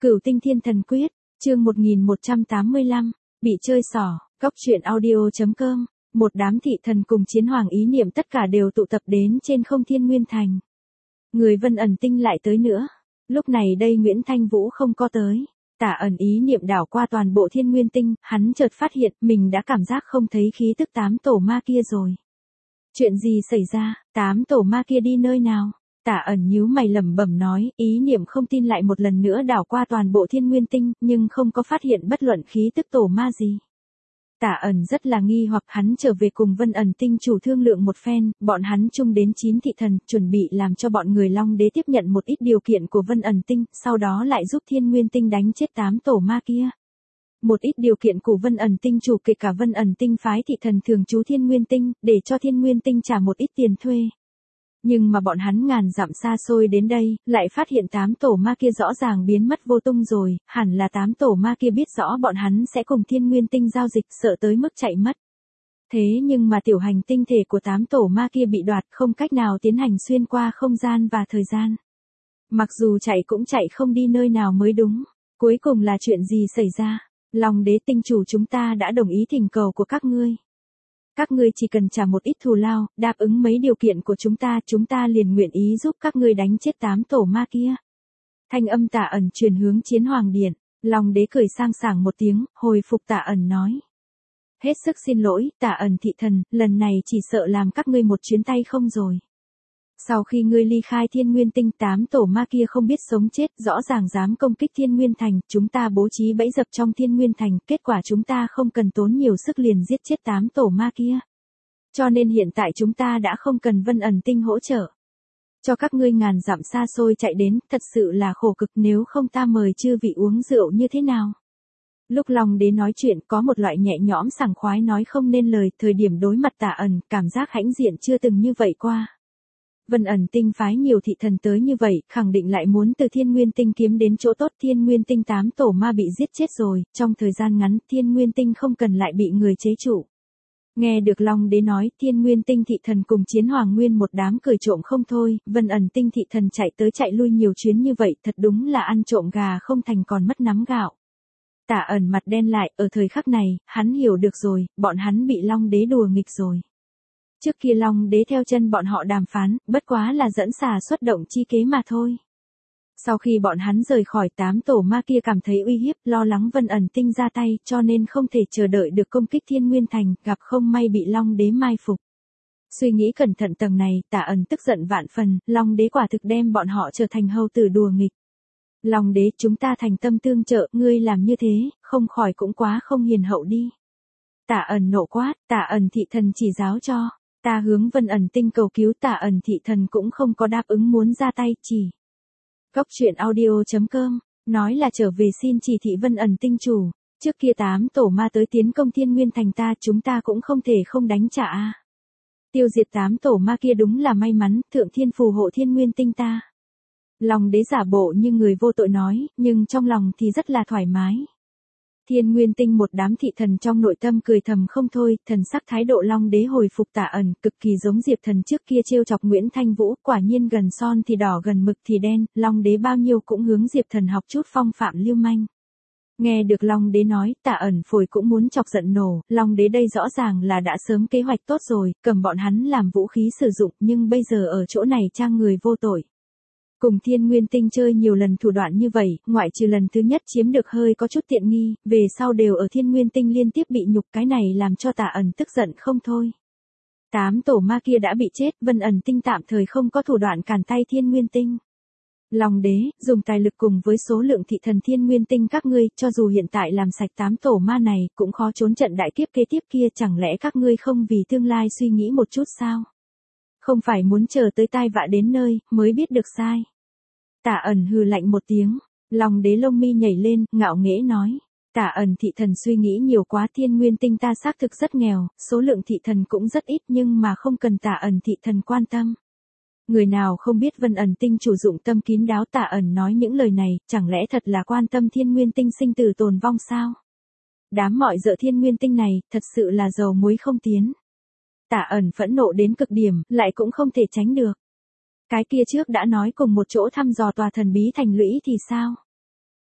Cửu Tinh Thiên Thần Quyết, chương 1185, bị chơi xỏ, góc truyện audio.com, một đám thị thần cùng chiến hoàng ý niệm tất cả đều tụ tập đến trên không Thiên Nguyên Thành. Người Vân ẩn tinh lại tới nữa. Lúc này đây Nguyễn Thanh Vũ không có tới. Tả ẩn ý niệm đảo qua toàn bộ Thiên Nguyên Tinh, hắn chợt phát hiện mình đã cảm giác không thấy khí tức 8 tổ ma kia rồi. Chuyện gì xảy ra, 8 tổ ma kia đi nơi nào? Tả ẩn nhíu mày lẩm bẩm nói, ý niệm không tin lại một lần nữa đảo qua toàn bộ Thiên Nguyên Tinh, nhưng không có phát hiện bất luận khí tức tổ ma gì. Tả ẩn rất là nghi hoặc hắn trở về cùng Vân ẩn tinh chủ thương lượng một phen, bọn hắn chung đến 9 thị thần, chuẩn bị làm cho bọn người Long Đế tiếp nhận một ít điều kiện của Vân ẩn tinh, sau đó lại giúp Thiên Nguyên Tinh đánh chết 8 tổ ma kia. Một ít điều kiện của Vân ẩn tinh chủ kể cả Vân ẩn tinh phái thị thần thường trú Thiên Nguyên Tinh, để cho Thiên Nguyên Tinh trả một ít tiền thuê. Nhưng mà bọn hắn ngàn dặm xa xôi đến đây, lại phát hiện 8 tổ ma kia rõ ràng biến mất vô tung rồi, hẳn là 8 tổ ma kia biết rõ bọn hắn sẽ cùng Thiên Nguyên Tinh giao dịch, sợ tới mức chạy mất. Thế nhưng mà tiểu hành tinh thể của 8 tổ ma kia bị đoạt, không cách nào tiến hành xuyên qua không gian và thời gian. Mặc dù chạy cũng chạy không đi nơi nào mới đúng. Cuối cùng là chuyện gì xảy ra? Long Đế tinh chủ chúng ta đã đồng ý thỉnh cầu của các ngươi. Các ngươi chỉ cần trả một ít thù lao, đáp ứng mấy điều kiện của chúng ta liền nguyện ý giúp các ngươi đánh chết 8 tổ ma kia. Thanh âm Tả ẩn truyền hướng Chiến Hoàng Điện, Long Đế cười sang sảng một tiếng, hồi phục Tả ẩn nói. Hết sức xin lỗi, Tả ẩn thị thần, lần này chỉ sợ làm các ngươi một chuyến tay không rồi. Sau khi ngươi ly khai Thiên Nguyên Tinh, 8 tổ ma kia không biết sống chết, rõ ràng dám công kích Thiên Nguyên Thành, chúng ta bố trí bẫy dập trong Thiên Nguyên Thành, kết quả chúng ta không cần tốn nhiều sức liền giết chết 8 tổ ma kia. Cho nên hiện tại chúng ta đã không cần Vân ẩn tinh hỗ trợ. Cho các ngươi ngàn dặm xa xôi chạy đến, thật sự là khổ cực, nếu không ta mời chư vị uống rượu như thế nào. Lúc Long Đế nói chuyện có một loại nhẹ nhõm sảng khoái nói không nên lời, thời điểm đối mặt Tả ẩn, cảm giác hãnh diện chưa từng như vậy qua. Vân ẩn tinh phái nhiều thị thần tới như vậy, khẳng định lại muốn từ Thiên Nguyên Tinh kiếm đến chỗ tốt. Thiên Nguyên Tinh 8 tổ ma bị giết chết rồi, trong thời gian ngắn Thiên Nguyên Tinh không cần lại bị người chế trụ. Nghe được Long Đế nói, Thiên Nguyên Tinh thị thần cùng Chiến Hoàng Nguyên một đám cười trộm không thôi, Vân ẩn tinh thị thần chạy tới chạy lui nhiều chuyến như vậy, thật đúng là ăn trộm gà không thành còn mất nắm gạo. Tả ẩn mặt đen lại, ở thời khắc này, hắn hiểu được rồi, bọn hắn bị Long Đế đùa nghịch rồi. Trước kia Long Đế theo chân bọn họ đàm phán, bất quá là dẫn xà xuất động chi kế mà thôi. Sau khi bọn hắn rời khỏi 8 tổ ma kia cảm thấy uy hiếp, lo lắng Vân ẩn tinh ra tay, cho nên không thể chờ đợi được công kích Thiên Nguyên Thành, gặp không may bị Long Đế mai phục. Suy nghĩ cẩn thận tầng này, Tả ẩn tức giận vạn phần, Long Đế quả thực đem bọn họ trở thành hầu tử đùa nghịch. Long Đế, chúng ta thành tâm tương trợ, ngươi làm như thế, không khỏi cũng quá không hiền hậu đi. Tả ẩn nộ quát, Tả ẩn thị thần chỉ giáo cho. Ta hướng Vân ẩn tinh cầu cứu, Tả ẩn thị thần cũng không có đáp ứng muốn ra tay, chỉ. Góc truyện audio.com, nói là trở về xin chỉ thị Vân ẩn tinh chủ, trước kia 8 tổ ma tới tiến công Thiên Nguyên Thành ta, chúng ta cũng không thể không đánh trả a. Tiêu diệt 8 tổ ma kia đúng là may mắn, thượng thiên phù hộ Thiên Nguyên Tinh ta. Long Đế giả bộ như người vô tội nói, nhưng trong lòng thì rất là thoải mái. Thiên Nguyên Tinh một đám thị thần trong nội tâm cười thầm không thôi, thần sắc thái độ Long Đế hồi phục Tả ẩn, cực kỳ giống Diệp Thần trước kia trêu chọc Nguyễn Thanh Vũ, quả nhiên gần son thì đỏ gần mực thì đen, Long Đế bao nhiêu cũng hướng Diệp Thần học chút phong phạm lưu manh. Nghe được Long Đế nói, Tả ẩn phổi cũng muốn chọc giận nổ, Long Đế đây rõ ràng là đã sớm kế hoạch tốt rồi, cầm bọn hắn làm vũ khí sử dụng, nhưng bây giờ ở chỗ này trang người vô tội. Cùng Thiên Nguyên Tinh chơi nhiều lần thủ đoạn như vậy, ngoại trừ lần thứ nhất chiếm được hơi có chút tiện nghi, về sau đều ở Thiên Nguyên Tinh liên tiếp bị nhục, cái này làm cho Tả ẩn tức giận không thôi. 8 tổ ma kia đã bị chết, Vân ẩn tinh tạm thời không có thủ đoạn cản tay Thiên Nguyên Tinh. Long Đế, dùng tài lực cùng với số lượng thị thần Thiên Nguyên Tinh các ngươi, cho dù hiện tại làm sạch 8 tổ ma này, cũng khó trốn trận đại kiếp kế tiếp kia, chẳng lẽ các ngươi không vì tương lai suy nghĩ một chút sao? Không phải muốn chờ tới tai vạ đến nơi, mới biết được sai. Tả ẩn hừ lạnh một tiếng, Long Đế lông mi nhảy lên, ngạo nghễ nói. Tả ẩn thị thần suy nghĩ nhiều quá, Thiên Nguyên Tinh ta xác thực rất nghèo, số lượng thị thần cũng rất ít nhưng mà không cần Tả ẩn thị thần quan tâm. Người nào không biết Vân ẩn tinh chủ dụng tâm kín đáo, Tả ẩn nói những lời này, chẳng lẽ thật là quan tâm Thiên Nguyên Tinh sinh tử tồn vong sao? Đám mọi dợ Thiên Nguyên Tinh này, thật sự là dầu muối không tiến. Tả ẩn phẫn nộ đến cực điểm, lại cũng không thể tránh được. Cái kia trước đã nói cùng một chỗ thăm dò tòa thần bí thành lũy thì sao?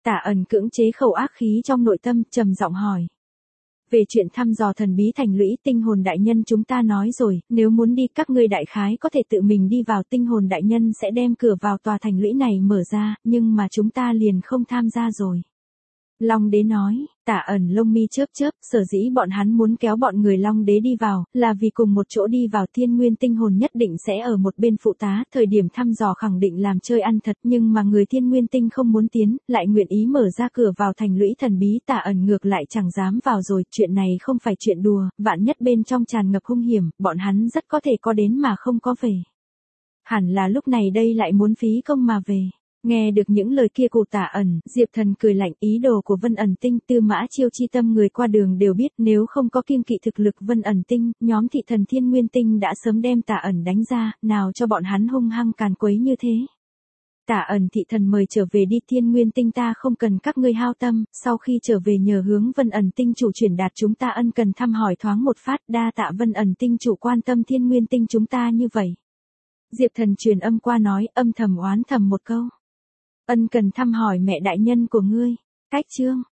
Tả Ẩn cưỡng chế khẩu ác khí trong nội tâm, trầm giọng hỏi. Về chuyện thăm dò thần bí thành lũy, tinh hồn đại nhân chúng ta nói rồi, nếu muốn đi các ngươi đại khái có thể tự mình đi vào, tinh hồn đại nhân sẽ đem cửa vào tòa thành lũy này mở ra, nhưng mà chúng ta liền không tham gia rồi. Long đế nói. Tả Ẩn lông mi chớp chớp, sở dĩ bọn hắn muốn kéo bọn người Long đế đi vào, là vì cùng một chỗ đi vào thiên nguyên tinh hồn nhất định sẽ ở một bên phụ tá, thời điểm thăm dò khẳng định làm chơi ăn thật, nhưng mà người thiên nguyên tinh không muốn tiến, lại nguyện ý mở ra cửa vào thành lũy thần bí. Tả Ẩn ngược lại chẳng dám vào rồi, chuyện này không phải chuyện đùa, vạn nhất bên trong tràn ngập hung hiểm, bọn hắn rất có thể có đến mà không có về. Hẳn là lúc này đây lại muốn phí công mà về. Nghe được những lời kia của Tả Ẩn, Diệp Thần cười lạnh, ý đồ của Vân Ẩn Tinh, Tư Mã Chiêu chi tâm người qua đường đều biết, nếu không có kiêng kỵ thực lực Vân Ẩn Tinh, nhóm thị thần Thiên Nguyên Tinh đã sớm đem Tả Ẩn đánh ra, nào cho bọn hắn hung hăng càn quấy như thế. Tả Ẩn thị thần mời trở về đi, Thiên Nguyên Tinh ta không cần các ngươi hao tâm, sau khi trở về nhờ hướng Vân Ẩn Tinh chủ chuyển đạt chúng ta ân cần thăm hỏi thoáng một phát, đa tạ Vân Ẩn Tinh chủ quan tâm Thiên Nguyên Tinh chúng ta như vậy. Diệp Thần truyền âm qua nói, âm thầm oán thầm một câu. Ân cần thăm hỏi mẹ đại nhân của ngươi. Cách chương